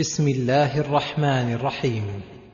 بسم الله الرحمن الرحيم.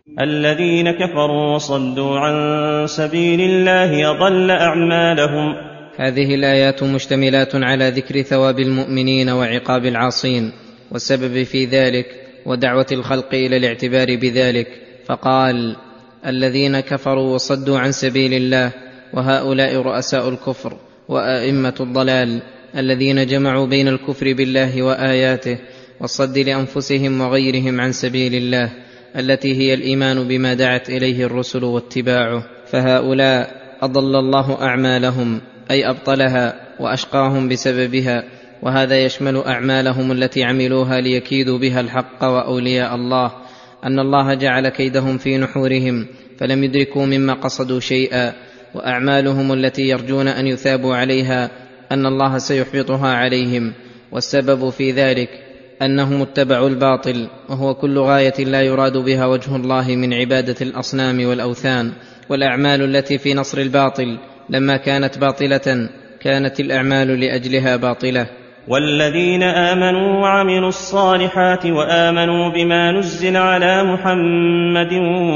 الذين كفروا وصدوا عن سبيل الله أضل أعمالهم. هذه الآيات مشتملات على ذكر ثواب المؤمنين وعقاب العاصين والسبب في ذلك ودعوة الخلق إلى الاعتبار بذلك، فقال: الذين كفروا وصدوا عن سبيل الله، وهؤلاء رؤساء الكفر وأئمة الضلال الذين جمعوا بين الكفر بالله وآياته والصد لأنفسهم وغيرهم عن سبيل الله التي هي الإيمان بما دعت إليه الرسل واتباعه، فهؤلاء أضل الله أعمالهم أي أبطلها وأشقاهم بسببها، وهذا يشمل أعمالهم التي عملوها ليكيدوا بها الحق وأولياء الله، أن الله جعل كيدهم في نحورهم فلم يدركوا مما قصدوا شيئا، وأعمالهم التي يرجون أن يثابوا عليها أن الله سيحبطها عليهم، والسبب في ذلك أنهم اتبعوا الباطل، وهو كل غاية لا يراد بها وجه الله من عبادة الأصنام والأوثان، والأعمال التي في نصر الباطل لما كانت باطلة كانت الأعمال لأجلها باطلة. والذين آمنوا وعملوا الصالحات وآمنوا بما نزل على محمد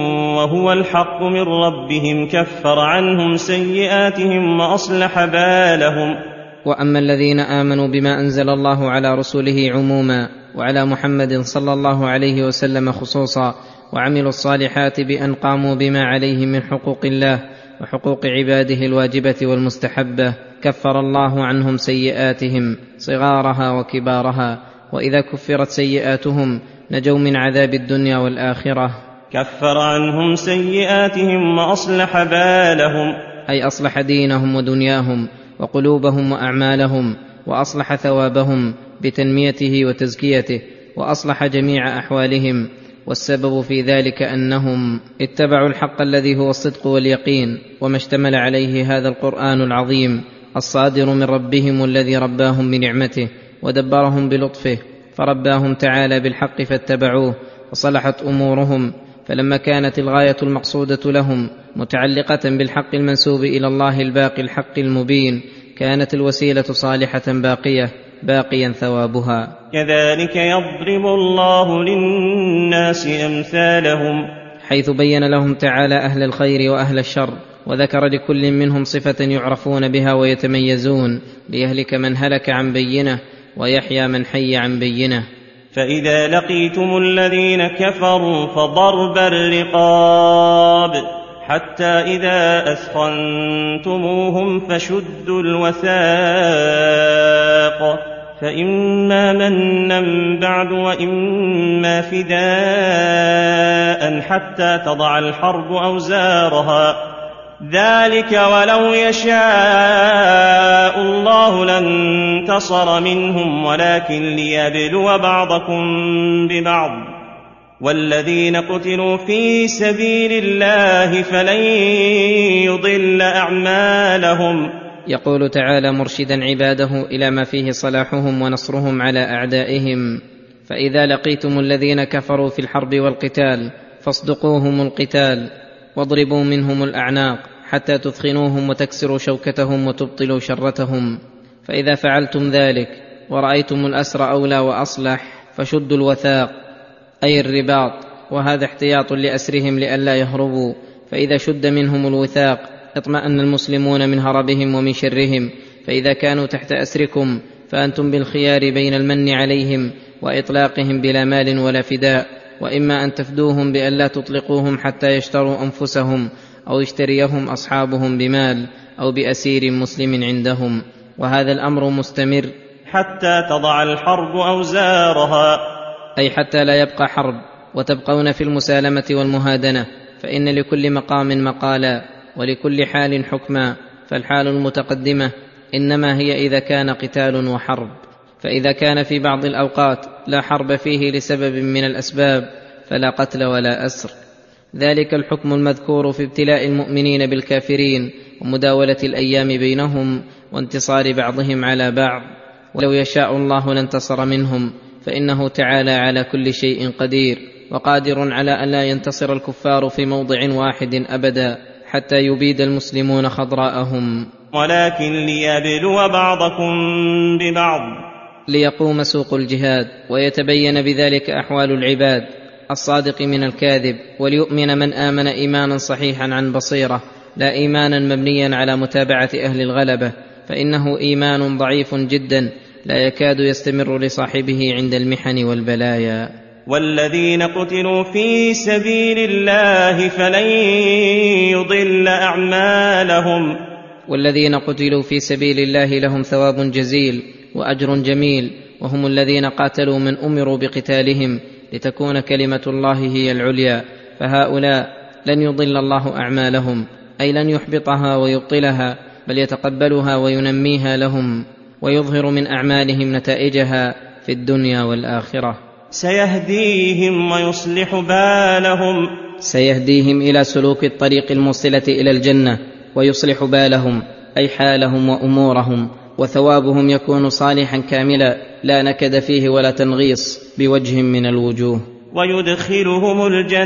وهو الحق من ربهم كفر عنهم سيئاتهم وأصلح بالهم. وأما الذين آمنوا بما أنزل الله على رسله عموما وعلى محمد صلى الله عليه وسلم خصوصا، وعملوا الصالحات بأن قاموا بما عليه من حقوق الله وحقوق عباده الواجبة والمستحبة، كفر الله عنهم سيئاتهم صغارها وكبارها، وإذا كفرت سيئاتهم نجوا من عذاب الدنيا والآخرة. كفر عنهم سيئاتهم وأصلح بالهم أي أصلح دينهم ودنياهم وقلوبهم وأعمالهم، وأصلح ثوابهم بتنميته وتزكيته، وأصلح جميع أحوالهم، والسبب في ذلك أنهم اتبعوا الحق الذي هو الصدق واليقين، وما اشتمل عليه هذا القرآن العظيم الصادر من ربهم الذي رباهم بنعمته ودبرهم بلطفه، فرباهم تعالى بالحق فاتبعوه وصلحت أمورهم، فلما كانت الغاية المقصودة لهم متعلقة بالحق المنسوب إلى الله الباقي الحق المبين، كانت الوسيلة صالحة باقيا ثوابها. كذلك يضرب الله للناس أمثالهم، حيث بين لهم تعالى أهل الخير وأهل الشر، وذكر لكل منهم صفة يعرفون بها ويتميزون، ليهلك من هلك عن بينه ويحيى من حي عن بينه. فإذا لقيتم الذين كفروا فضرب الرقاب حتى إذا أثخنتموهم فشدوا الوثاق، فإما منا بعد وإما فداء حتى تضع الحرب أوزارها، ذلك ولو يشاء الله لانتصر منهم ولكن ليبلو بعضكم ببعض، والذين قتلوا في سبيل الله فلن يضل أعمالهم. يقول تعالى مرشدا عباده إلى ما فيه صلاحهم ونصرهم على أعدائهم: فإذا لقيتم الذين كفروا في الحرب والقتال فاصدقوهم القتال واضربوا منهم الأعناق حتى تثخنوهم وتكسروا شوكتهم وتبطلوا شرتهم، فإذا فعلتم ذلك ورأيتم الأسر أولى وأصلح فشدوا الوثاق أي الرباط، وهذا احتياط لأسرهم لئلا يهربوا، فإذا شد منهم الوثاق اطمأن المسلمون من هربهم ومن شرهم، فإذا كانوا تحت أسركم فأنتم بالخيار بين المن عليهم وإطلاقهم بلا مال ولا فداء، وإما أن تفدوهم بأن لا تطلقوهم حتى يشتروا أنفسهم أو يشتريهم أصحابهم بمال أو بأسير مسلم عندهم، وهذا الأمر مستمر حتى تضع الحرب أوزارها، أي حتى لا يبقى حرب وتبقون في المسالمة والمهادنة، فإن لكل مقام مقالا ولكل حال حكما، فالحال المتقدمة إنما هي إذا كان قتال وحرب، فإذا كان في بعض الأوقات لا حرب فيه لسبب من الأسباب فلا قتل ولا أسر، ذلك الحكم المذكور في ابتلاء المؤمنين بالكافرين ومداولة الأيام بينهم وانتصار بعضهم على بعض، ولو يشاء الله لانتصر منهم، فإنه تعالى على كل شيء قدير وقادر على أن لا ينتصر الكفار في موضع واحد أبدا حتى يبيد المسلمون خضراءهم، ولكن ليبلو بعضكم ببعض، ليقوم سوق الجهاد، ويتبين بذلك أحوال العباد الصادق من الكاذب، وليؤمن من آمن إيمانا صحيحا عن بصيرة، لا إيمانا مبنيا على متابعة أهل الغلبة، فإنه إيمان ضعيف جدا لا يكاد يستمر لصاحبه عند المحن والبلايا. والذين قتلوا في سبيل الله فلن يضل أعمالهم. والذين قتلوا في سبيل الله لهم ثواب جزيل وأجر جميل، وهم الذين قاتلوا من أمروا بقتالهم لتكون كلمة الله هي العليا، فهؤلاء لن يضل الله أعمالهم، أي لن يحبطها ويبطلها، بل يتقبلها وينميها لهم، ويظهر من أعمالهم نتائجها في الدنيا والآخرة. سيهديهم ويصلح بالهم. سيهديهم إلى سلوك الطريق الموصلة إلى الجنة، ويصلح بالهم أي حالهم وأمورهم، وثوابهم يكون صالحا كاملا لا نكد فيه ولا تنغيص بوجه من الوجوه. ويدخلهم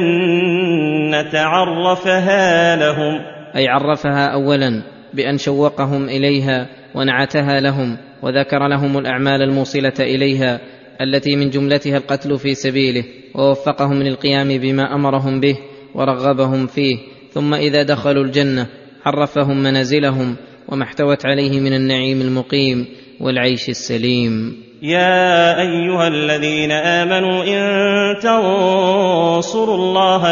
الجنة عرفها لهم، أي عرفها أولا بأن شوقهم إليها ونعتها لهم، وذكر لهم الأعمال الموصلة إليها التي من جملتها القتل في سبيله، ووفقهم للقيام بما أمرهم به ورغبهم فيه، ثم إذا دخلوا الجنة عرفهم منازلهم وما احتوت عليه من النعيم المقيم والعيش السليم. يا أيها الذين آمنوا إن تنصروا الله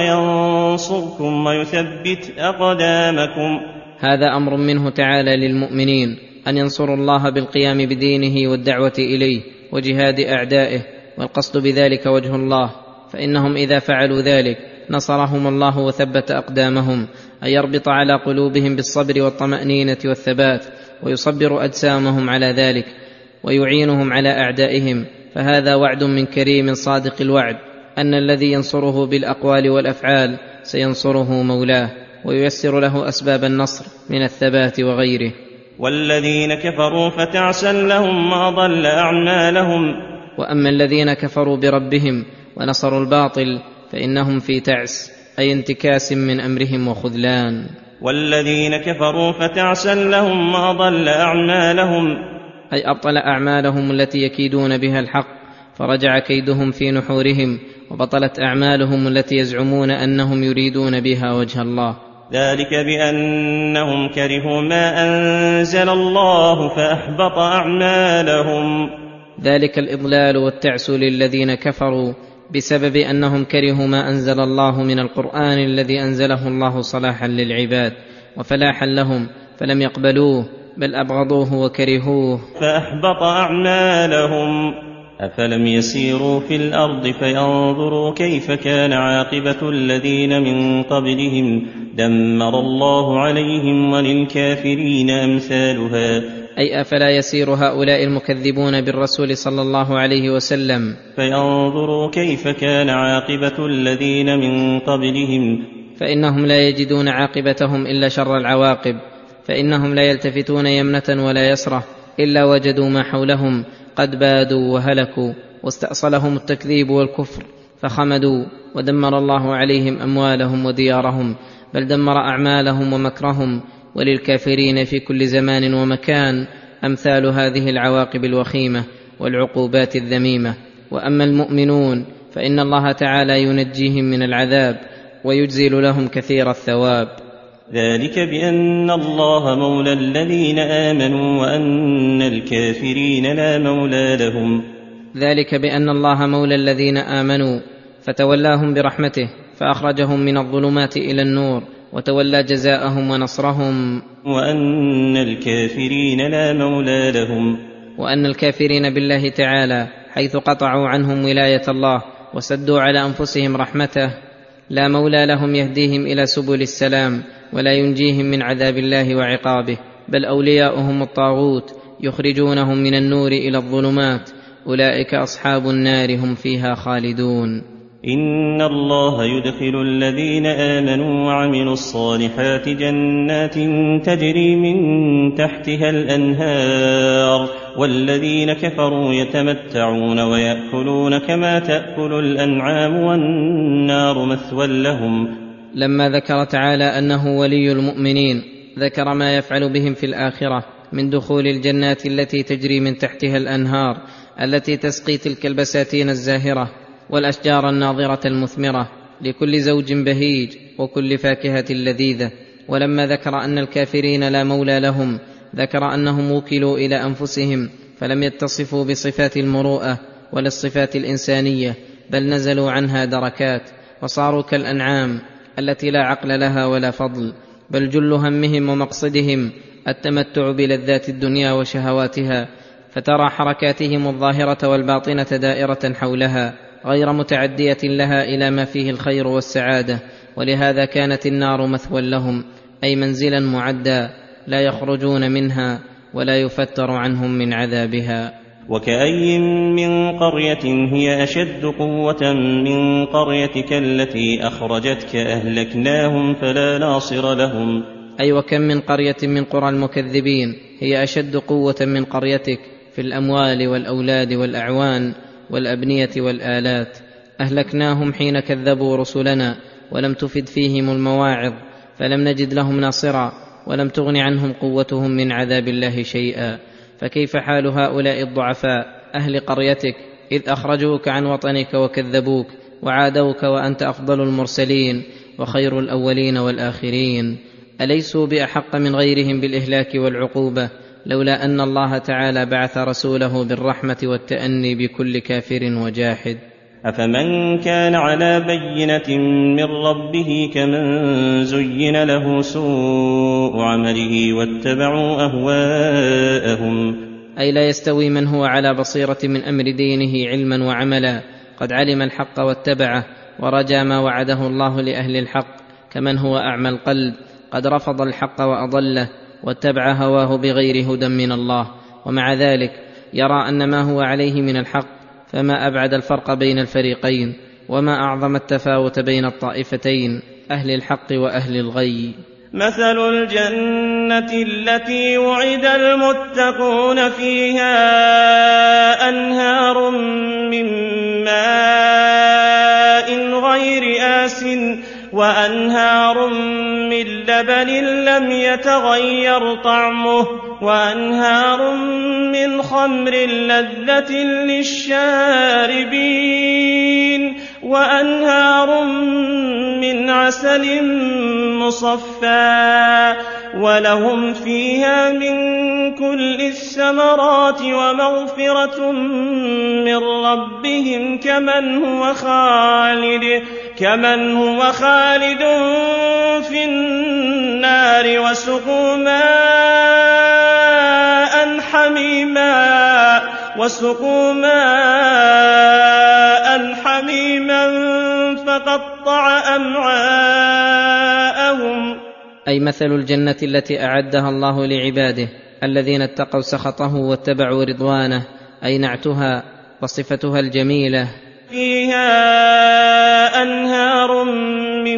ينصركم ويثبت أقدامكم. هذا أمر منه تعالى للمؤمنين أن ينصروا الله بالقيام بدينه والدعوة إليه وجهاد أعدائه، والقصد بذلك وجه الله، فإنهم إذا فعلوا ذلك نصرهم الله وثبت أقدامهم، أن يربط على قلوبهم بالصبر والطمأنينة والثبات، ويصبر أجسامهم على ذلك، ويعينهم على أعدائهم. فهذا وعد من كريم صادق الوعد أن الذي ينصره بالأقوال والأفعال سينصره مولاه، وييسر له أسباب النصر من الثبات وغيره. والذين كفروا فتعسا لهم وأضل أعمالهم. وأما الذين كفروا بربهم ونصروا الباطل فإنهم في تعس، أي انتكاس من أمرهم وخذلان. والذين كفروا فتعسا لهم وأضل أعمالهم، أي أبطل أعمالهم التي يكيدون بها الحق، فرجع كيدهم في نحورهم، وبطلت أعمالهم التي يزعمون أنهم يريدون بها وجه الله. ذلك بأنهم كرهوا ما أنزل الله فأحبط أعمالهم. ذلك الإضلال والتعس للذين كفروا بسبب أنهم كرهوا ما أنزل الله من القرآن الذي أنزله الله صلاحا للعباد وفلاحا لهم، فلم يقبلوه بل أبغضوه وكرهوه فأحبط أعمالهم. أفلم يسيروا في الأرض فينظروا كيف كان عاقبة الذين من قبلهم دمر الله عليهم وللكافرين أمثالها. أي أفلا يسير هؤلاء المكذبون بالرسول صلى الله عليه وسلم فينظروا كيف كان عاقبة الذين من قبلهم، فإنهم لا يجدون عاقبتهم إلا شر العواقب، فإنهم لا يلتفتون يمنة ولا يسرة إلا وجدوا ما حولهم قد بادوا وهلكوا، واستأصلهم التكذيب والكفر فخمدوا، ودمر الله عليهم أموالهم وديارهم، بل دمر أعمالهم ومكرهم. وللكافرين في كل زمان ومكان أمثال هذه العواقب الوخيمة والعقوبات الذميمة. وأما المؤمنون فإن الله تعالى ينجيهم من العذاب ويجزل لهم كثير الثواب. ذلك بأن الله مولى الذين آمنوا وأن الكافرين لا مولى لهم. ذلك بأن الله مولى الذين آمنوا فتولاهم برحمته، فأخرجهم من الظلمات إلى النور، وتولى جزاءهم ونصرهم. وأن الكافرين لا مولى لهم. وأن الكافرين بالله تعالى حيث قطعوا عنهم ولاية الله وسدوا على أنفسهم رحمته لا مولى لهم يهديهم إلى سبل السلام ولا ينجيهم من عذاب الله وعقابه، بل أولياؤهم الطاغوت يخرجونهم من النور إلى الظلمات، أولئك أصحاب النار هم فيها خالدون. إن الله يدخل الذين آمنوا وعملوا الصالحات جنات تجري من تحتها الأنهار، والذين كفروا يتمتعون ويأكلون كما تأكل الأنعام والنار مثوى لهم. لما ذكر تعالى أنه ولي المؤمنين ذكر ما يفعل بهم في الآخرة من دخول الجنات التي تجري من تحتها الأنهار التي تسقي تلك البساتين الزاهرة والأشجار الناضرة المثمرة لكل زوج بهيج وكل فاكهة لذيذة. ولما ذكر أن الكافرين لا مولى لهم ذكر أنهم وكلوا إلى أنفسهم فلم يتصفوا بصفات المروءة ولا الصفات الإنسانية، بل نزلوا عنها دركات وصاروا كالأنعام التي لا عقل لها ولا فضل، بل جل همهم ومقصدهم التمتع بلذات الدنيا وشهواتها، فترى حركاتهم الظاهرة والباطنة دائرة حولها غير متعدية لها إلى ما فيه الخير والسعادة. ولهذا كانت النار مثوى لهم، أي منزلا معدا لا يخرجون منها ولا يفتر عنهم من عذابها. وكأي من قرية هي أشد قوة من قريتك التي أخرجتك أهلكناهم فلا ناصر لهم. أي وكم من قرية من قرى المكذبين هي أشد قوة من قريتك في الأموال والأولاد والأعوان والأبنية والآلات. أهلكناهم حين كذبوا رسلنا ولم تفد فيهم المواعظ، فلم نجد لهم ناصرا ولم تغن عنهم قوتهم من عذاب الله شيئا. فكيف حال هؤلاء الضعفاء أهل قريتك إذ أخرجوك عن وطنك وكذبوك وعادوك وأنت أفضل المرسلين وخير الأولين والآخرين؟ أليسوا بأحق من غيرهم بالإهلاك والعقوبة لولا أن الله تعالى بعث رسوله بالرحمة والتأني بكل كافر وجاحد؟ أفمن كان على بينة من ربه كمن زين له سوء عمله واتبعوا أهواءهم. أي لا يستوي من هو على بصيرة من أمر دينه علما وعملا قد علم الحق واتبعه ورجى ما وعده الله لأهل الحق، كمن هو أعمى القلب قد رفض الحق وأضله واتبع هواه بغير هدى من الله، ومع ذلك يرى أن ما هو عليه من الحق، فما أبعد الفرق بين الفريقين وما أعظم التفاوت بين الطائفتين أهل الحق وأهل الغي. مثل الجنة التي وعد المتقون فيها أنهار من ماء غير آسٍ وأنهار من لبن لم يتغير طعمه وأنهار من خمر لذة للشاربين وأنهار من عسل مصفى ولهم فيها من كل الثمرات ومغفرة من ربهم كمن هو خالد في النار وسقوا ماء حميما فقطع أمعاءهم. أي مثل الجنة التي أعدها الله لعباده الذين اتقوا سخطه واتبعوا رضوانه، أي نعتها وصفتها الجميلة فيها أنهار من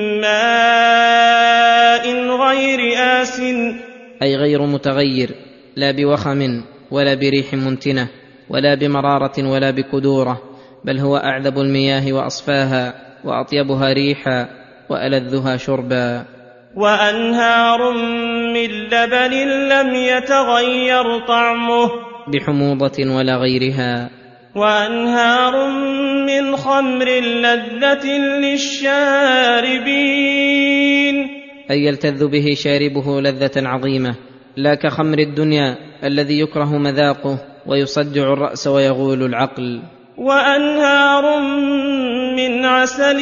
ماء غير آسٍ، أي غير متغير، لا بوخم ولا بريح منتنة ولا بمرارة ولا بكدورة، بل هو أعذب المياه وأصفاها وأطيبها ريحا وألذها شربا. وأنهار من لبن لم يتغير طعمه بحموضة ولا غيرها، وأنهار من خمر لذة للشاربين، أي يلتذ به شاربه لذة عظيمة، لا كخمر الدنيا الذي يكره مذاقه ويصدع الرأس ويغول العقل. وأنهار من عسل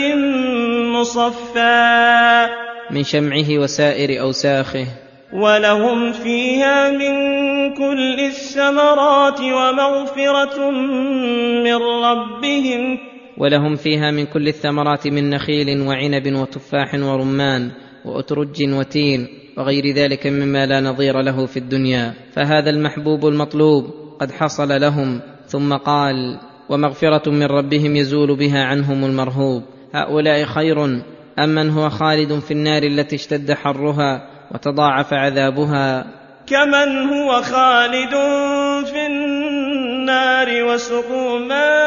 مصفى من شمعه وسائر أوساخه، ولهم فيها من كل الثمرات ومغفرة من ربهم، ولهم فيها من كل الثمرات من نخيل وعنب وتفاح ورمان وأترج وتين وغير ذلك مما لا نظير له في الدنيا. فهذا المحبوب المطلوب قد حصل لهم، ثم قال ومغفرة من ربهم يزول بها عنهم المرهوب. هؤلاء خير أم من هو خالد في النار التي اشتد حرها وتضاعف عذابها؟ كمن هو خالد في النار وسقوا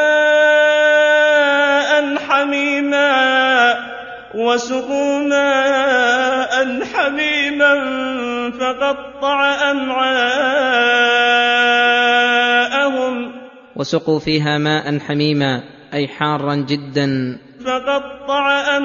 ماء حميما فقطع أمعاءهم. وسقوا فيها ماء حميما أي حارا جدا فقطع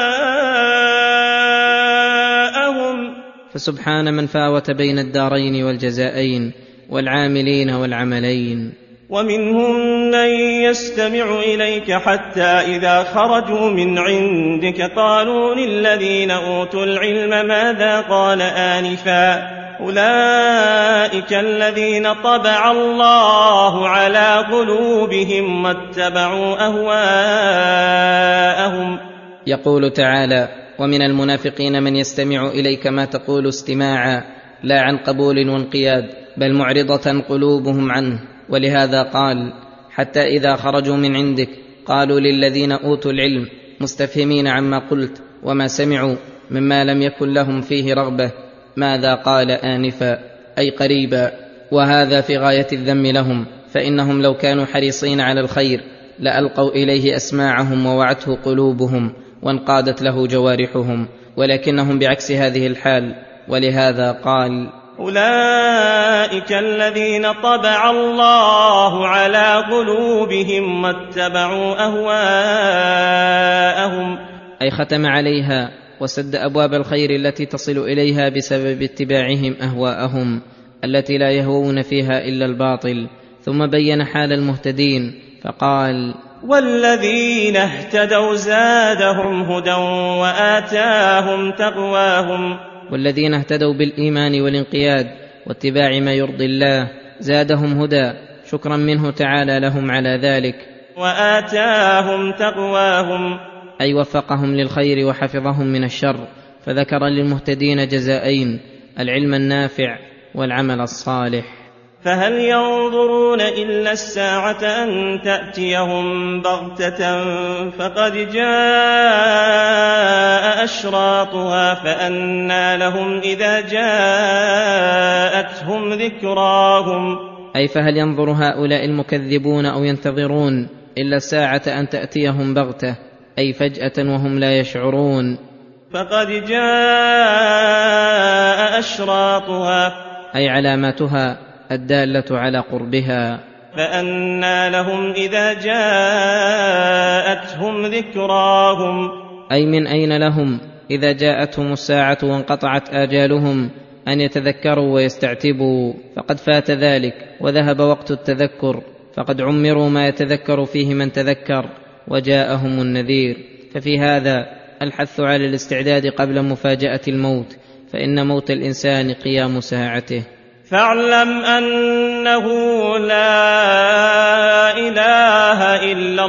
أمعاءهم. فسبحان من فاوت بين الدارين والجزائين والعاملين والعملين. ومنهم من يستمع إليك حتى إذا خرجوا من عندك قالوا للذين أوتوا العلم ماذا قال آنفا أولئك الذين طبع الله على قلوبهم واتبعوا أهواءهم. يقول تعالى: ومن المنافقين من يستمع إليك ما تقول استماعا لا عن قبول وانقياد بل معرضة قلوبهم عنه. ولهذا قال: حتى إذا خرجوا من عندك قالوا للذين أوتوا العلم مستفهمين عما قلت وما سمعوا مما لم يكن لهم فيه رغبة ماذا قال آنفا أي قريبا. وهذا في غاية الذم لهم، فإنهم لو كانوا حريصين على الخير لألقوا إليه أسماعهم ووعته قلوبهم وانقادت له جوارحهم، ولكنهم بعكس هذه الحال. ولهذا قال: أولئك الذين طبع الله على قلوبهم واتبعوا أهواءهم، أي ختم عليها وسد أبواب الخير التي تصل إليها بسبب اتباعهم أهواءهم التي لا يهوون فيها إلا الباطل. ثم بين حال المهتدين فقال: والذين اهتدوا زادهم هدى وآتاهم تقواهم. والذين اهتدوا بالإيمان والانقياد واتباع ما يرضي الله زادهم هدى شكرا منه تعالى لهم على ذلك. وآتاهم تقواهم أي وفقهم للخير وحفظهم من الشر. فذكر للمهتدين جزائين: العلم النافع والعمل الصالح. فهل ينظرون إلا الساعة أن تأتيهم بغتة فقد جاء أشراطها فأنى لهم إذا جاءتهم ذكراهم. أي فهل ينظر هؤلاء المكذبون أو ينتظرون إلا الساعة أن تأتيهم بغتة أي فجأة وهم لا يشعرون. فقد جاء أشراطها أي علاماتها الدالة على قربها. فأنى لهم إذا جاءتهم ذكراهم أي من أين لهم إذا جاءتهم الساعة وانقطعت آجالهم أن يتذكروا ويستعتبوا، فقد فات ذلك وذهب وقت التذكر، فقد عمروا ما يتذكر فيه من تذكر وجاءهم النذير. ففي هذا الحث على الاستعداد قبل مفاجأة الموت، فإن موت الإنسان قيام ساعته. فاعلم أنه لا إله إلا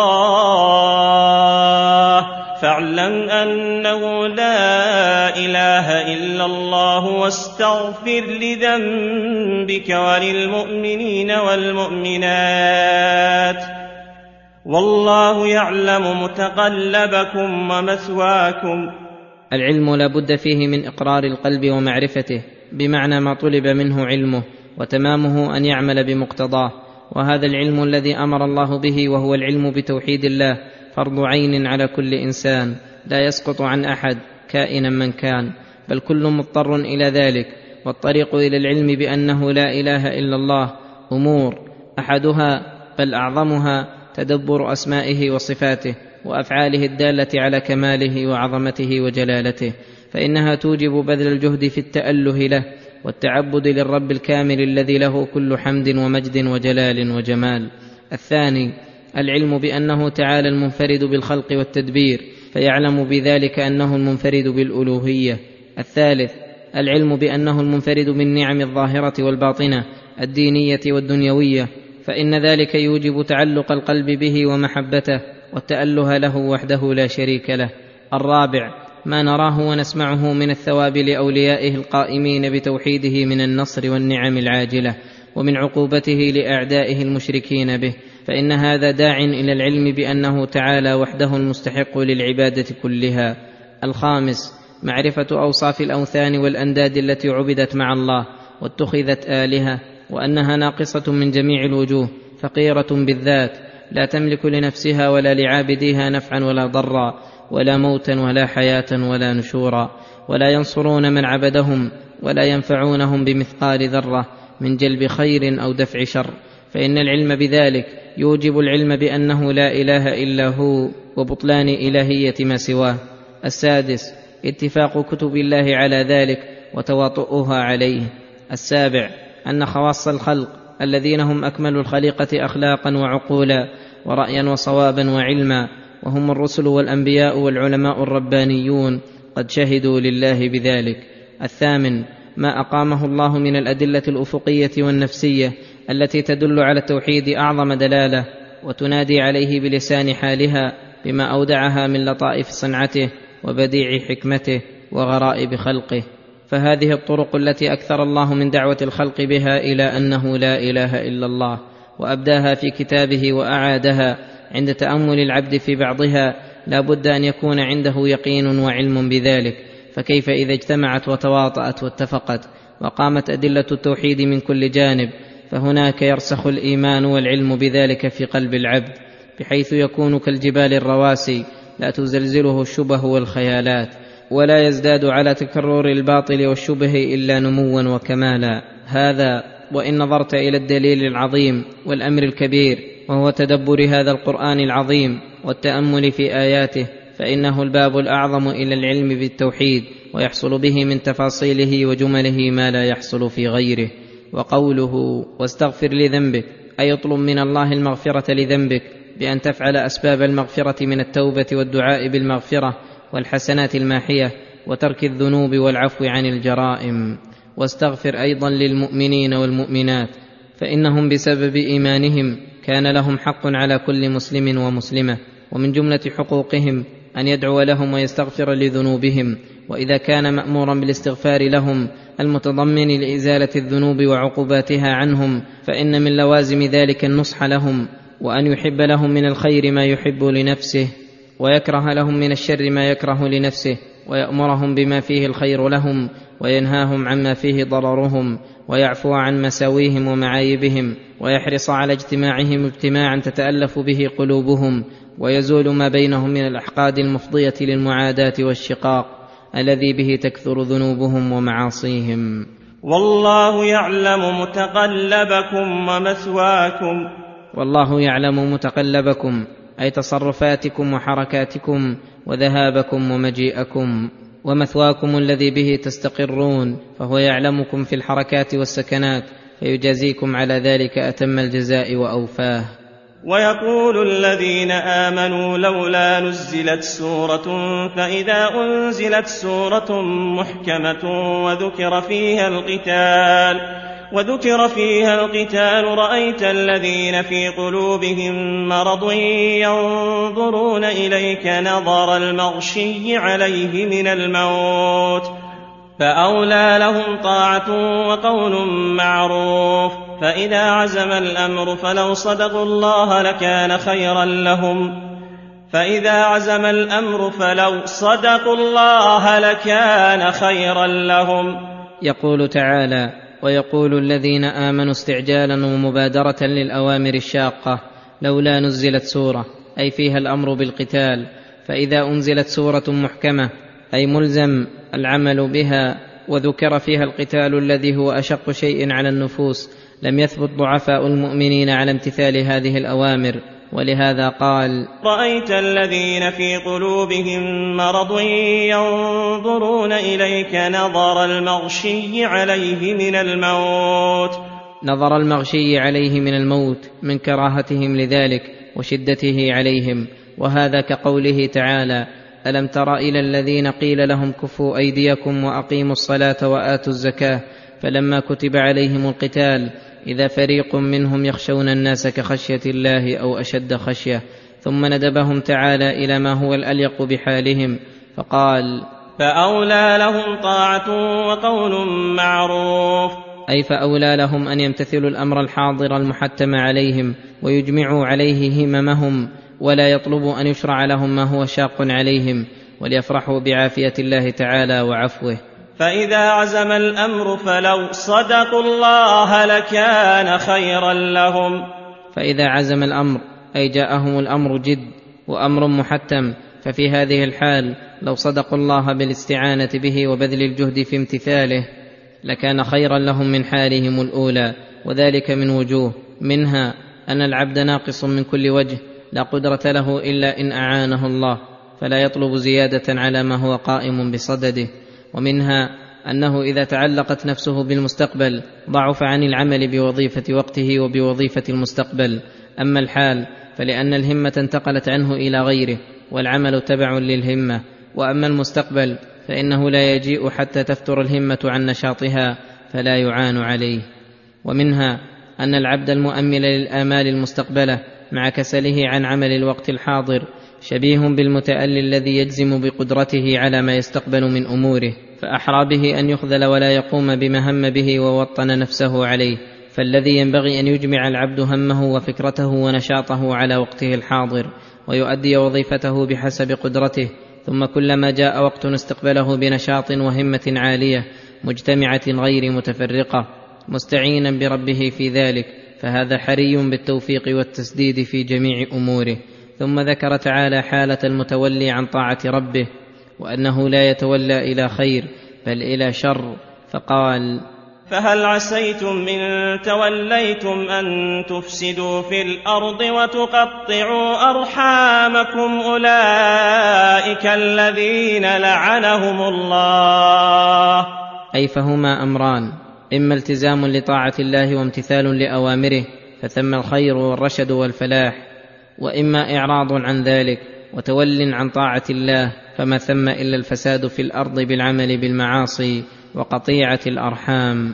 الله. فاعلم أنه لا إله إلا الله واستغفر لذنبك وللمؤمنين والمؤمنات والله يعلم متقلبكم ومثواكم. العلم لا بد فيه من إقرار القلب ومعرفته بمعنى ما طلب منه علمه، وتمامه أن يعمل بمقتضاه. وهذا العلم الذي أمر الله به وهو العلم بتوحيد الله فرض عين على كل إنسان لا يسقط عن أحد كائنا من كان، بل كل مضطر إلى ذلك. والطريق إلى العلم بأنه لا إله إلا الله أمور، أحدها بل أعظمها تدبر أسمائه وصفاته وأفعاله الدالة على كماله وعظمته وجلالته، فإنها توجب بذل الجهد في التأله له والتعبد للرب الكامل الذي له كل حمد ومجد وجلال وجمال. الثاني العلم بأنه تعالى المنفرد بالخلق والتدبير، فيعلم بذلك أنه المنفرد بالألوهية. الثالث العلم بأنه المنفرد بالنعم الظاهرة والباطنة الدينية والدنيوية، فإن ذلك يوجب تعلق القلب به ومحبته والتأله له وحده لا شريك له. الرابع ما نراه ونسمعه من الثواب لأوليائه القائمين بتوحيده من النصر والنعم العاجلة ومن عقوبته لأعدائه المشركين به، فإن هذا داع إلى العلم بأنه تعالى وحده المستحق للعبادة كلها. الخامس معرفة أوصاف الأوثان والأنداد التي عبدت مع الله واتخذت آلهة، وأنها ناقصة من جميع الوجوه، فقيرة بالذات، لا تملك لنفسها ولا لعابديها نفعا ولا ضرا ولا موتا ولا حياة ولا نشورا، ولا ينصرون من عبدهم ولا ينفعونهم بمثقال ذرة من جلب خير أو دفع شر، فإن العلم بذلك يوجب العلم بأنه لا إله إلا هو وبطلان إلهية ما سواه. 6 اتفاق كتب الله على ذلك وتواطؤها عليه. 7 أن خواص الخلق الذين هم أكمل الخليقة أخلاقا وعقولا ورأيا وصوابا وعلما، وهم الرسل والأنبياء والعلماء الربانيون، قد شهدوا لله بذلك. 8 ما أقامه الله من الأدلة الأفقية والنفسية التي تدل على التوحيد أعظم دلالة، وتنادي عليه بلسان حالها بما أودعها من لطائف صنعته وبديع حكمته وغرائب خلقه. فهذه الطرق التي أكثر الله من دعوة الخلق بها إلى أنه لا إله إلا الله، وأبداها في كتابه وأعادها عند تأمل العبد في بعضها، لا بد أن يكون عنده يقين وعلم بذلك. فكيف إذا اجتمعت وتواطأت واتفقت وقامت أدلة التوحيد من كل جانب، فهناك يرسخ الإيمان والعلم بذلك في قلب العبد، بحيث يكون كالجبال الرواسي لا تزلزله الشبه والخيالات، ولا يزداد على تكرر الباطل والشبه إلا نموا وكمالا. هذا وإن نظرت إلى الدليل العظيم والأمر الكبير، وهو تدبر هذا القرآن العظيم والتأمل في آياته، فإنه الباب الأعظم إلى العلم بالتوحيد، ويحصل به من تفاصيله وجمله ما لا يحصل في غيره. وقوله واستغفر لذنبك أي اطلب من الله المغفرة لذنبك بأن تفعل أسباب المغفرة من التوبة والدعاء بالمغفرة والحسنات الماحية وترك الذنوب والعفو عن الجرائم. واستغفر أيضا للمؤمنين والمؤمنات، فإنهم بسبب إيمانهم كان لهم حق على كل مسلم ومسلمة، ومن جملة حقوقهم أن يدعو لهم ويستغفر لذنوبهم. وإذا كان مأمورا بالاستغفار لهم المتضمن لإزالة الذنوب وعقوباتها عنهم، فإن من لوازم ذلك النصح لهم، وأن يحب لهم من الخير ما يحب لنفسه، ويكره لهم من الشر ما يكره لنفسه، ويأمرهم بما فيه الخير لهم، وينهاهم عما فيه ضررهم، ويعفو عن مساويهم ومعايبهم، ويحرص على اجتماعهم اجتماعا تتألف به قلوبهم، ويزول ما بينهم من الأحقاد المفضية للمعاداة والشقاق الذي به تكثر ذنوبهم ومعاصيهم. والله يعلم متقلبكم ومثواكم. والله يعلم متقلبكم أي تصرفاتكم وحركاتكم وذهابكم ومجيئكم، ومثواكم الذي به تستقرون، فهو يعلمكم في الحركات والسكنات، فيجازيكم على ذلك أتم الجزاء وأوفاه. ويقول الذين آمنوا لولا نزلت سورة، فإذا أنزلت سورة محكمة وذكر فيها القتال رأيت الذين في قلوبهم مرض ينظرون إليك نظر المغشي عليه من الموت، فأولى لهم طاعة وقول معروف. فإذا عزم الأمر فلو صدقوا الله لكان خيرا لهم. يقول تعالى: ويقول الذين آمنوا استعجالا ومبادرة للأوامر الشاقة لولا نزلت سورة، أي فيها الأمر بالقتال. فإذا أنزلت سورة محكمة أي ملزم العمل بها، وذكر فيها القتال الذي هو أشق شيء على النفوس، لم يثبت ضعفاء المؤمنين على امتثال هذه الأوامر، ولهذا قال: رأيت الذين في قلوبهم مرض ينظرون إليك نظر المغشي عليه من الموت، من كراهتهم لذلك وشدته عليهم. وهذا كقوله تعالى: ألم تر إلى الذين قيل لهم كفوا أيديكم وأقيموا الصلاة وآتوا الزكاة فلما كتب عليهم القتال إذا فريق منهم يخشون الناس كخشية الله أو أشد خشية. ثم ندبهم تعالى إلى ما هو الأليق بحالهم فقال: فأولى لهم طاعة وقول معروف، أي فأولى لهم أن يمتثلوا الأمر الحاضر المحتم عليهم ويجمعوا عليه هممهم، ولا يطلبوا أن يشرع لهم ما هو شاق عليهم، وليفرحوا بعافية الله تعالى وعفوه. فإذا عزم الأمر فلو صدقوا الله لكان خيرا لهم. فإذا عزم الأمر أي جاءهم الأمر جد وأمر محتم، ففي هذه الحال لو صدقوا الله بالاستعانة به وبذل الجهد في امتثاله لكان خيرا لهم من حالهم الأولى، وذلك من وجوه. منها أن العبد ناقص من كل وجه لا قدرة له إلا إن أعانه الله، فلا يطلب زيادة على ما هو قائم بصدده. ومنها أنه إذا تعلقت نفسه بالمستقبل ضعف عن العمل بوظيفة وقته وبوظيفة المستقبل. أما الحال فلأن الهمة انتقلت عنه إلى غيره والعمل تبع للهمة. وأما المستقبل فإنه لا يجيء حتى تفتر الهمة عن نشاطها فلا يعان عليه. ومنها أن العبد المؤمل للآمال المستقبلة مع كسله عن عمل الوقت الحاضر شبيه بالمتألي الذي يجزم بقدرته على ما يستقبل من أموره، فأحرى به أن يخذل ولا يقوم بما هم به ووطن نفسه عليه. فالذي ينبغي أن يجمع العبد همه وفكرته ونشاطه على وقته الحاضر ويؤدي وظيفته بحسب قدرته، ثم كلما جاء وقت استقبله بنشاط وهمة عالية مجتمعة غير متفرقة مستعينا بربه في ذلك، فهذا حري بالتوفيق والتسديد في جميع أموره. ثم ذكر تعالى حالة المتولي عن طاعة ربه وأنه لا يتولى إلى خير بل إلى شر، فقال: فهل عسيتم إن توليتم أن تفسدوا في الأرض وتقطعوا أرحامكم أولئك الذين لعنهم الله. أي فهما أمران: إما التزام لطاعة الله وامتثال لأوامره فثم الخير والرشد والفلاح، وإما إعراض عن ذلك وتول عن طاعة الله فما ثم إلا الفساد في الأرض بالعمل بالمعاصي وقطيعة الأرحام.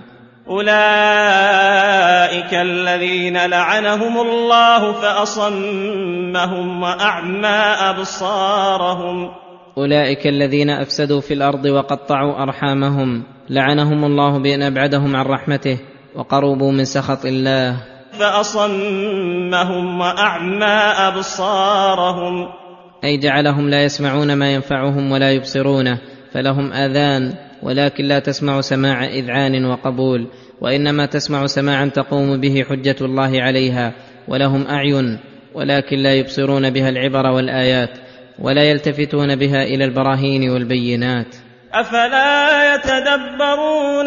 أولئك الذين لعنهم الله فأصمهم وأعمى أبصارهم. أولئك الذين أفسدوا في الأرض وقطعوا أرحامهم لعنهم الله بأن أبعدهم عن رحمته وقربوا من سخط الله. فأصمهم وأعمى أبصارهم، أي جعلهم لا يسمعون ما ينفعهم ولا يبصرونه، فلهم آذان ولكن لا تسمع سماع إذعان وقبول، وإنما تسمع سماعا تقوم به حجة الله عليها. ولهم أعين ولكن لا يبصرون بها العبر والآيات ولا يلتفتون بها إلى البراهين والبينات. أفلا يتدبرون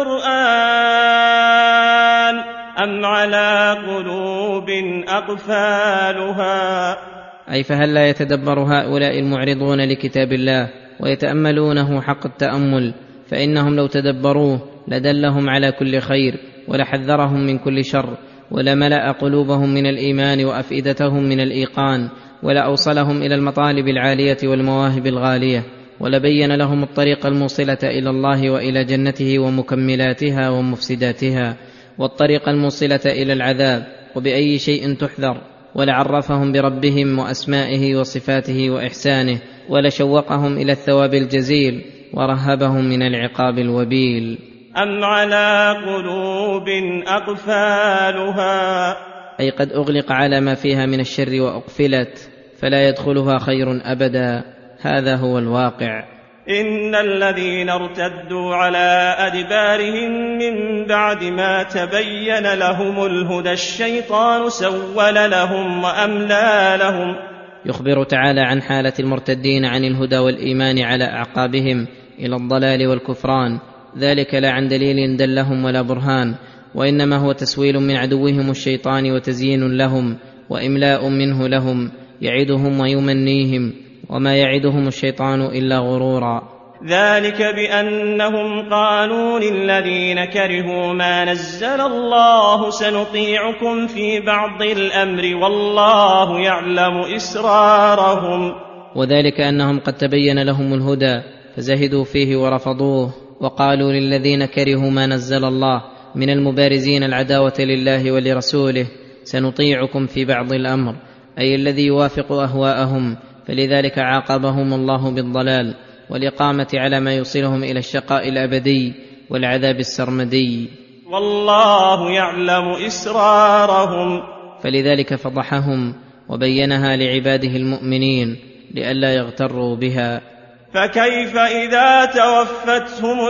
القرآن أم على قلوب أقفالها. أي فهل لا يتدبر هؤلاء المعرضون لكتاب الله ويتأملونه حق التأمل، فإنهم لو تدبروه لدلهم على كل خير ولحذرهم من كل شر ولملأ قلوبهم من الإيمان وأفئدتهم من الإيقان ولأوصلهم إلى المطالب العالية والمواهب الغالية ولبين لهم الطريق الموصلة إلى الله وإلى جنته ومكملاتها ومفسداتها والطريق الموصلة إلى العذاب وبأي شيء تحذر، ولعرفهم بربهم وأسمائه وصفاته وإحسانه ولشوقهم إلى الثواب الجزيل ورهبهم من العقاب الوبيل. أم على قلوب أقفالها، أي قد أغلق على ما فيها من الشر وأقفلت فلا يدخلها خير أبدا. هذا هو الواقع. إن الذين ارتدوا على أدبارهم من بعد ما تبين لهم الهدى الشيطان سول لهم وأملى لهم. يخبر تعالى عن حالة المرتدين عن الهدى والإيمان على أعقابهم إلى الضلال والكفران، ذلك لا عن دليل دلهم ولا برهان، وإنما هو تسويل من عدوهم الشيطان وتزيين لهم وإملاء منه لهم يعدهم ويمنيهم، وما يعدهم الشيطان إلا غرورا. ذلك بأنهم قالوا للذين كرهوا ما نزل الله سنطيعكم في بعض الأمر والله يعلم إسرارهم. وذلك أنهم قد تبين لهم الهدى فزهدوا فيه ورفضوه، وقالوا للذين كرهوا ما نزل الله من المبارزين العداوة لله ولرسوله سنطيعكم في بعض الأمر، أي الذي يوافق أهواءهم، فلذلك عاقبهم الله بالضلال والإقامة على ما يوصلهم إلى الشقاء الأبدي والعذاب السرمدي. والله يعلم إسرارهم، فلذلك فضحهم وبينها لعباده المؤمنين لئلا يغتروا بها. فكيف إذا توفتهم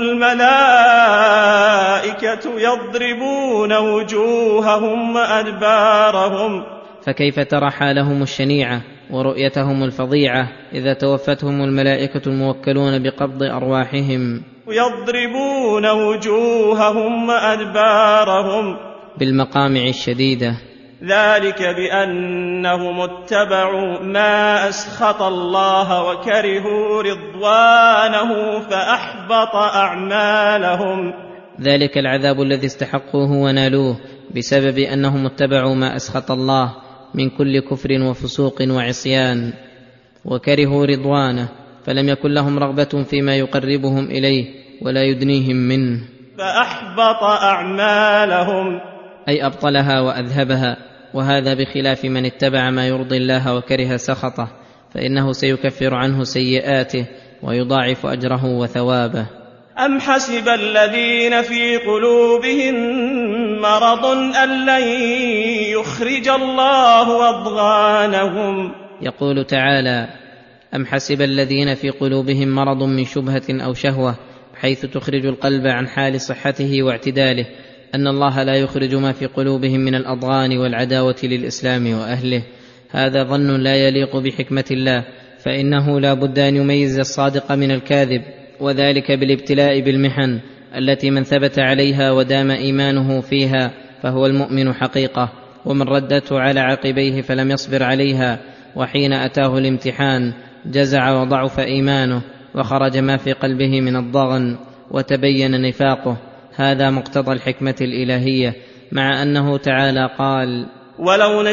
الملائكة يضربون وجوههم وأدبارهم. فكيف ترى حالهم الشنيعة ورؤيتهم الفظيعة إذا توفتهم الملائكة الموكلون بقبض أرواحهم. يضربون وجوههم وأدبارهم، بالمقامع الشديدة. ذلك بأنهم اتبعوا ما أسخط الله وكرهوا رضوانه فأحبط أعمالهم. ذلك العذاب الذي استحقوه ونالوه بسبب أنهم اتبعوا ما أسخط الله من كل كفر وفسوق وعصيان، وكرهوا رضوانه، فلم يكن لهم رغبة فيما يقربهم إليه ولا يدنيهم منه. فأحبط أعمالهم أي أبطلها وأذهبها، وهذا بخلاف من اتبع ما يرضي الله وكره سخطه، فإنه سيكفر عنه سيئاته ويضاعف أجره وثوابه. أم حسب الذين في قلوبهم مرض أن لن يخرج الله أضغانهم. يقول تعالى: أم حسب الذين في قلوبهم مرض من شبهة أو شهوة، حيث تخرج القلب عن حال صحته واعتداله، أن الله لا يخرج ما في قلوبهم من الأضغان والعداوة للإسلام وأهله. هذا ظن لا يليق بحكمة الله، فإنه لا بد أن يميز الصادق من الكاذب، وذلك بالابتلاء بالمحن التي من ثبت عليها ودام إيمانه فيها فهو المؤمن حقيقة، ومن ردته على عقبيه فلم يصبر عليها وحين أتاه الامتحان جزع وضعف إيمانه وخرج ما في قلبه من الضغن وتبين نفاقه. هذا مقتضى الحكمة الإلهية، مع أنه تعالى قال: ولو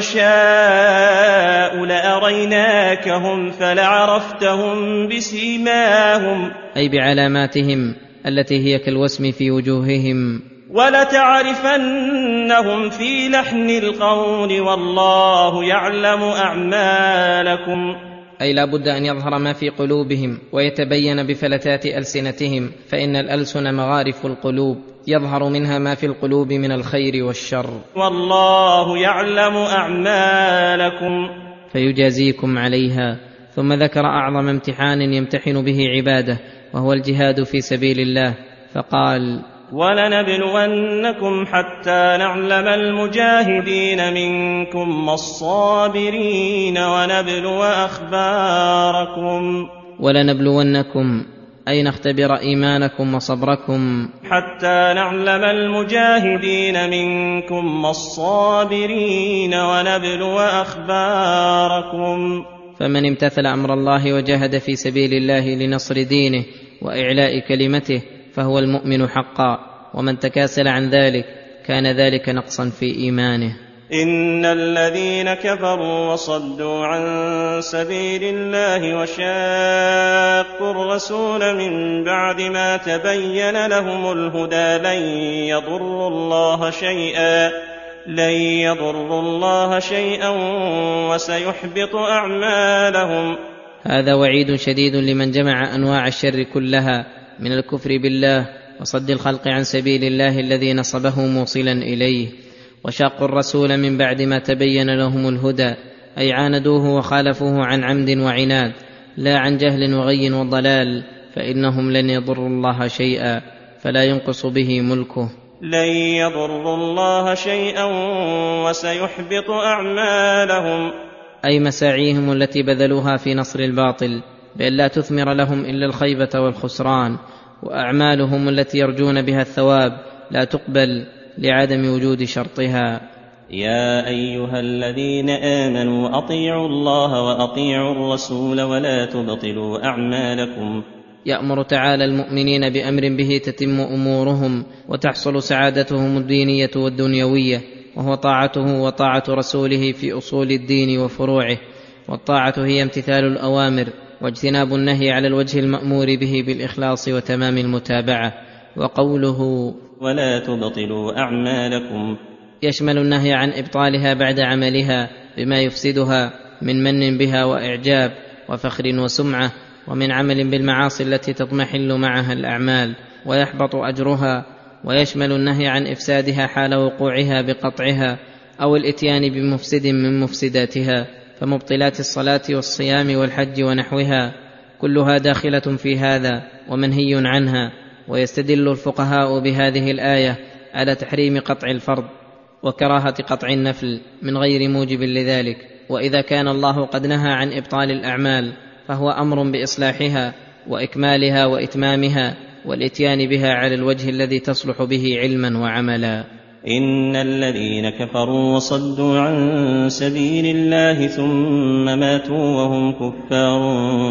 نشاء لأريناكهم فلعرفتهم بسيماهم، أي بعلاماتهم التي هي كالوسم في وجوههم، ولتعرفنهم في لحن القول والله يعلم أعمالكم. أي لا بد أن يظهر ما في قلوبهم ويتبين بفلتات ألسنتهم، فإن الألسن مغارف القلوب يظهر منها ما في القلوب من الخير والشر. والله يعلم أعمالكم فيجازيكم عليها. ثم ذكر أعظم امتحان يمتحن به عباده، وهو الجهاد في سبيل الله، فقال: ولنبلونكم حتى نعلم المجاهدين منكم والصابرين ونبلو أخباركم. ولنبلونكم أي نختبر إيمانكم وصبركم، حتى نعلم المجاهدين منكم والصابرين ونبلو أخباركم. فمن امتثل أمر الله وجاهد في سبيل الله لنصر دينه وإعلاء كلمته فهو المؤمن حقا، ومن تكاسل عن ذلك كان ذلك نقصا في إيمانه. إن الذين كفروا وصدوا عن سبيل الله وشاقوا الرسول من بعد ما تبين لهم الهدى لن يضروا الله شيئا وسيحبط أعمالهم. هذا وعيد شديد لمن جمع أنواع الشر كلها من الكفر بالله وصد الخلق عن سبيل الله الذي نصبه موصلا إليه. وشاقوا الرسول من بعد ما تبين لهم الهدى، أي عاندوه وخالفوه عن عمد وعناد، لا عن جهل وغي وضلال، فإنهم لن يضروا الله شيئا فلا ينقص به ملكه. لن يضروا الله شيئا وسيحبط أعمالهم، أي مساعيهم التي بذلوها في نصر الباطل بأن لا تثمر لهم إلا الخيبة والخسران، وأعمالهم التي يرجون بها الثواب لا تقبل لعدم وجود شرطها. يا أيها الذين آمنوا أطيعوا الله وأطيعوا الرسول ولا تبطلوا أعمالكم. يأمر تعالى المؤمنين بأمر به تتم أمورهم وتحصل سعادتهم الدينية والدنيوية، وهو طاعته وطاعة رسوله في أصول الدين وفروعه. والطاعة هي امتثال الأوامر واجتناب النهي على الوجه المأمور به بالإخلاص وتمام المتابعة. وقوله ولا تبطلوا أعمالكم يشمل النهي عن إبطالها بعد عملها بما يفسدها من من بها وإعجاب وفخر وسمعة، ومن عمل بالمعاصي التي تضمحل معها الأعمال ويحبط أجرها. ويشمل النهي عن إفسادها حال وقوعها بقطعها أو الإتيان بمفسد من مفسداتها، فمبطلات الصلاة والصيام والحج ونحوها كلها داخلة في هذا ومنهي عنها. ويستدل الفقهاء بهذه الآية على تحريم قطع الفرض وكراهة قطع النفل من غير موجب لذلك. وإذا كان الله قد نهى عن إبطال الأعمال فهو أمر بإصلاحها وإكمالها وإتمامها والإتيان بها على الوجه الذي تصلح به علما وعملا. إن الذين كفروا وصدوا عن سبيل الله ثم ماتوا وهم كفار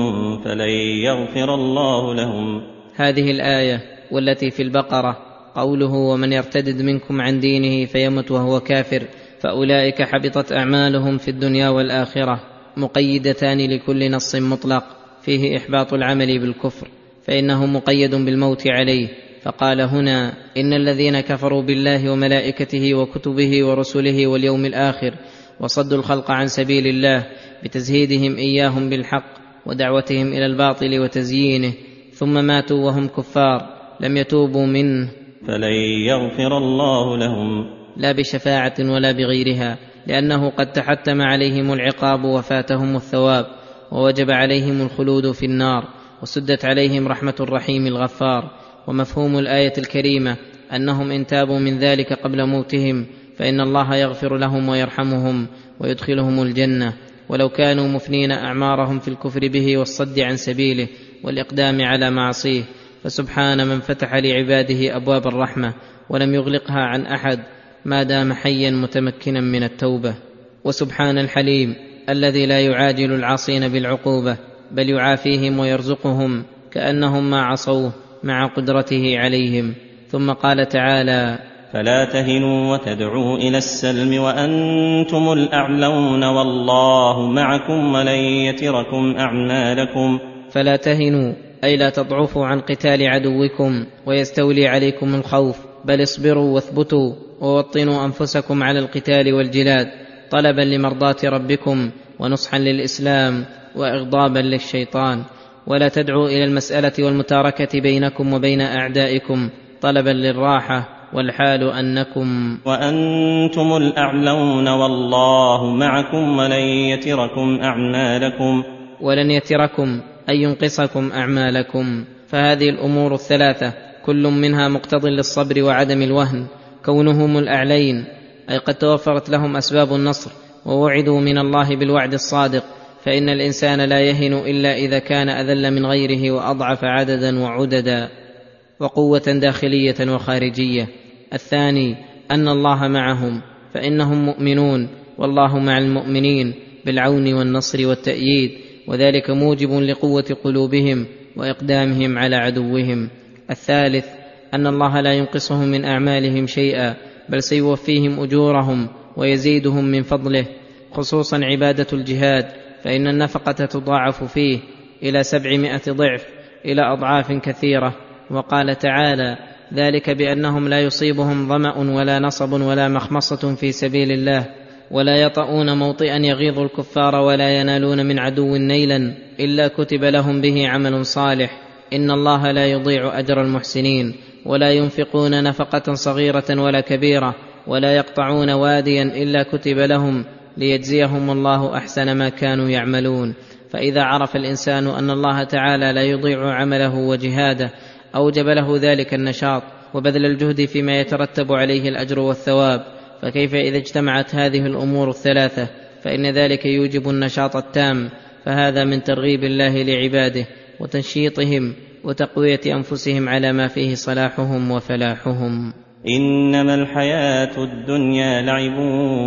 فلن يغفر الله لهم. هذه الآية والتي في البقرة قوله ومن يرتدد منكم عن دينه فيمت وهو كافر فأولئك حبطت أعمالهم في الدنيا والآخرة مقيدتان لكل نص مطلق فيه إحباط العمل بالكفر، فإنه مقيد بالموت عليه. فقال هنا إن الذين كفروا بالله وملائكته وكتبه ورسله واليوم الآخر وصدوا الخلق عن سبيل الله بتزهيدهم إياهم بالحق ودعوتهم إلى الباطل وتزيينه ثم ماتوا وهم كفار لم يتوبوا منه فلن يغفر الله لهم، لا بشفاعة ولا بغيرها، لأنه قد تحتم عليهم العقاب وفاتهم الثواب ووجب عليهم الخلود في النار وسدت عليهم رحمة الرحيم الغفار. ومفهوم الآية الكريمة أنهم إن تابوا من ذلك قبل موتهم فإن الله يغفر لهم ويرحمهم ويدخلهم الجنة، ولو كانوا مفنين أعمارهم في الكفر به والصد عن سبيله والإقدام على معصيه. فسبحان من فتح لعباده أبواب الرحمة ولم يغلقها عن أحد ما دام حيا متمكنا من التوبة. وسبحان الحليم الذي لا يعاجل العاصين بالعقوبة بل يعافيهم ويرزقهم كأنهم ما عصوه مع قدرته عليهم. ثم قال تعالى فلا تهنوا وتدعوا إلى السلم وأنتم الأعلون والله معكم ولن يتركم أعمالكم. فلا تهنوا أي لا تضعفوا عن قتال عدوكم ويستولي عليكم الخوف، بل اصبروا واثبتوا ووطنوا أنفسكم على القتال والجلاد طلبا لمرضاة ربكم ونصحا للإسلام وإغضابا للشيطان. ولا تدعوا إلى المسألة والمتاركة بينكم وبين أعدائكم طلبا للراحة، والحال أنكم وأنتم الأعلون والله معكم ولن يتركم أعمالكم. ولن يتركم أي ينقصكم أعمالكم. فهذه الأمور الثلاثة كل منها مقتض للصبر وعدم الوهن، كونهم الأعلين أي قد توفرت لهم أسباب النصر ووعدوا من الله بالوعد الصادق، فإن الإنسان لا يهن إلا إذا كان أذل من غيره وأضعف عددا وعددا وقوة داخلية وخارجية. الثاني أن الله معهم فإنهم مؤمنون والله مع المؤمنين بالعون والنصر والتأييد، وذلك موجب لقوة قلوبهم وإقدامهم على عدوهم. الثالث أن الله لا ينقصهم من أعمالهم شيئا بل سيوفيهم أجورهم ويزيدهم من فضله، خصوصا عبادة الجهاد، فإن النفقة تضاعف فيه إلى 700 ضعف إلى أضعاف كثيرة. وقال تعالى ذلك بأنهم لا يصيبهم ظمأ ولا نصب ولا مخمصة في سبيل الله ولا يطؤون موطئا يغيظ الكفار ولا ينالون من عدو نيلا إلا كتب لهم به عمل صالح، إن الله لا يضيع أجر المحسنين. ولا ينفقون نفقة صغيرة ولا كبيرة ولا يقطعون واديا إلا كتب لهم ليجزيهم الله أحسن ما كانوا يعملون. فإذا عرف الإنسان أن الله تعالى لا يضيع عمله وجهاده أوجب له ذلك النشاط وبذل الجهد فيما يترتب عليه الأجر والثواب. فكيف إذا اجتمعت هذه الأمور الثلاثة؟ فإن ذلك يوجب النشاط التام، فهذا من ترغيب الله لعباده وتنشيطهم وتقوية أنفسهم على ما فيه صلاحهم وفلاحهم. إنما الحياة الدنيا لعب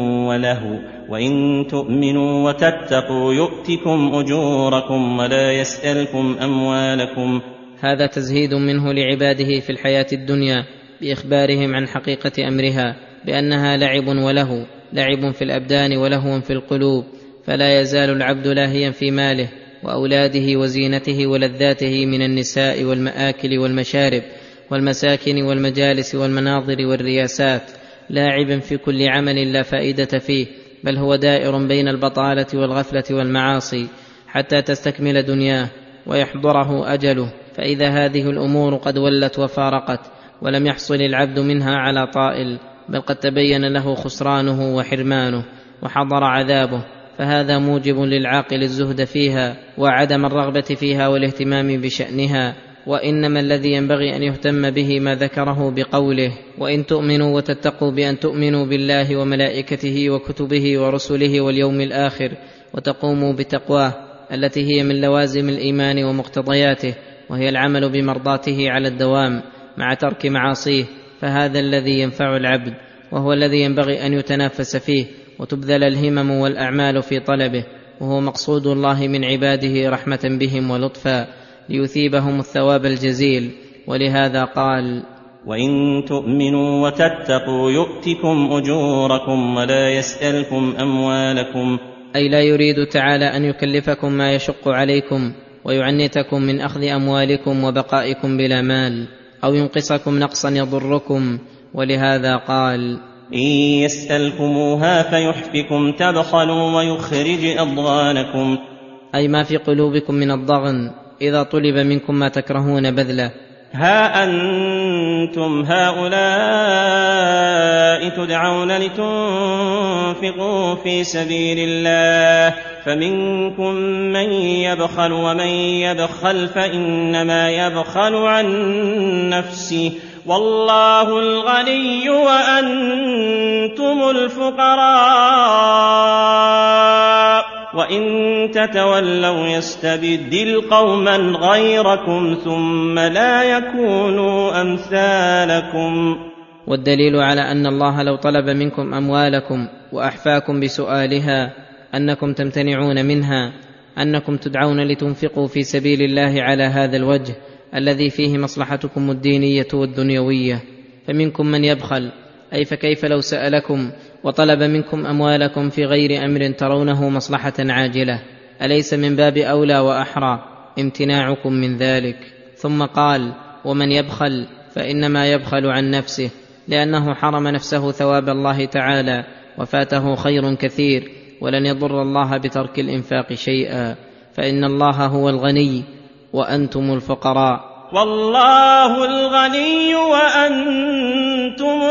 ولهو وإن تؤمنوا وتتقوا يؤتكم أجوركم ولا يسألكم أموالكم. هذا تزهيد منه لعباده في الحياة الدنيا بإخبارهم عن حقيقة أمرها بأنها لعب ولهو، لعب في الأبدان ولهو في القلوب، فلا يزال العبد لاهيا في ماله وأولاده وزينته ولذاته من النساء والمآكل والمشارب والمساكن والمجالس والمناظر والرياسات، لاعبا في كل عمل لا فائدة فيه، بل هو دائر بين البطالة والغفلة والمعاصي حتى تستكمل دنياه ويحضره أجله. فإذا هذه الأمور قد ولت وفارقت ولم يحصل العبد منها على طائل بل قد تبين له خسرانه وحرمانه وحضر عذابه، فهذا موجب للعاقل الزهد فيها وعدم الرغبة فيها والاهتمام بشأنها. وإنما الذي ينبغي أن يهتم به ما ذكره بقوله وإن تؤمنوا وتتقوا بأن تؤمنوا بالله وملائكته وكتبه ورسله واليوم الآخر وتقوموا بتقواه التي هي من لوازم الإيمان ومقتضياته، وهي العمل بمرضاته على الدوام مع ترك معاصيه، فهذا الذي ينفع العبد وهو الذي ينبغي ان يتنافس فيه وتبذل الهمم والاعمال في طلبه، وهو مقصود الله من عباده رحمه بهم ولطفا ليثيبهم الثواب الجزيل. ولهذا قال: وإن تؤمنوا وتتقوا يؤتكم أجوركم ولا يسألكم أموالكم. أي لا يريد تعالى أن يكلفكم ما يشق عليكم ويعنتكم من أخذ أموالكم وبقائكم بلا مال، أو ينقصكم نقصا يضركم. ولهذا قال: إن يسألكموها فيحفكم تبخلوا ويخرج أضغانكم. أي ما في قلوبكم من الضغن إذا طلب منكم ما تكرهون بذله. ها أنتم هؤلاء تدعون لتنفقوا في سبيل الله فمنكم من يبخل ومن يبخل فإنما يبخل عن نفسه والله الغني وأنتم الفقراء وإن تتولوا يستبدل قوما غيركم ثم لا يكونوا أمثالكم. والدليل على أن الله لو طلب منكم أموالكم وأحفاكم بسؤالها أنكم تمتنعون منها، أنكم تدعون لتنفقوا في سبيل الله على هذا الوجه الذي فيه مصلحتكم الدينية والدنيوية. فمنكم من يبخل، أي فكيف لو سألكم وطلب منكم أموالكم في غير أمر ترونه مصلحة عاجلة؟ أليس من باب أولى وأحرى امتناعكم من ذلك؟ ثم قال: ومن يبخل فإنما يبخل عن نفسه، لأنه حرم نفسه ثواب الله تعالى وفاته خير كثير، ولن يضر الله بترك الإنفاق شيئا، فإن الله هو الغني وأنتم الفقراء. والله الغني وأنتم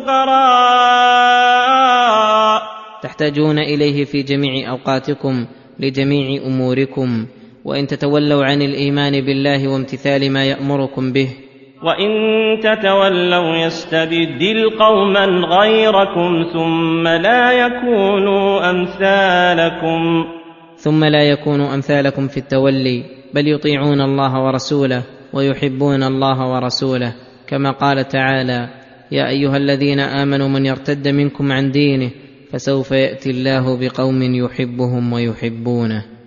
الفقراء. تحتاجون إليه في جميع أوقاتكم لجميع أموركم، وإن تتولوا عن الإيمان بالله وامتثال ما يأمركم به. وإن تتولوا يستبدل قوما غيركم ثم لا يكونوا أمثالكم. ثم لا يكونوا أمثالكم في التولي، بل يطيعون الله ورسوله ويحبون الله ورسوله، كما قال تعالى: يا أيها الذين آمنوا من يرتد منكم عن دينه فسوف يأتي الله بقوم يحبهم ويحبونه.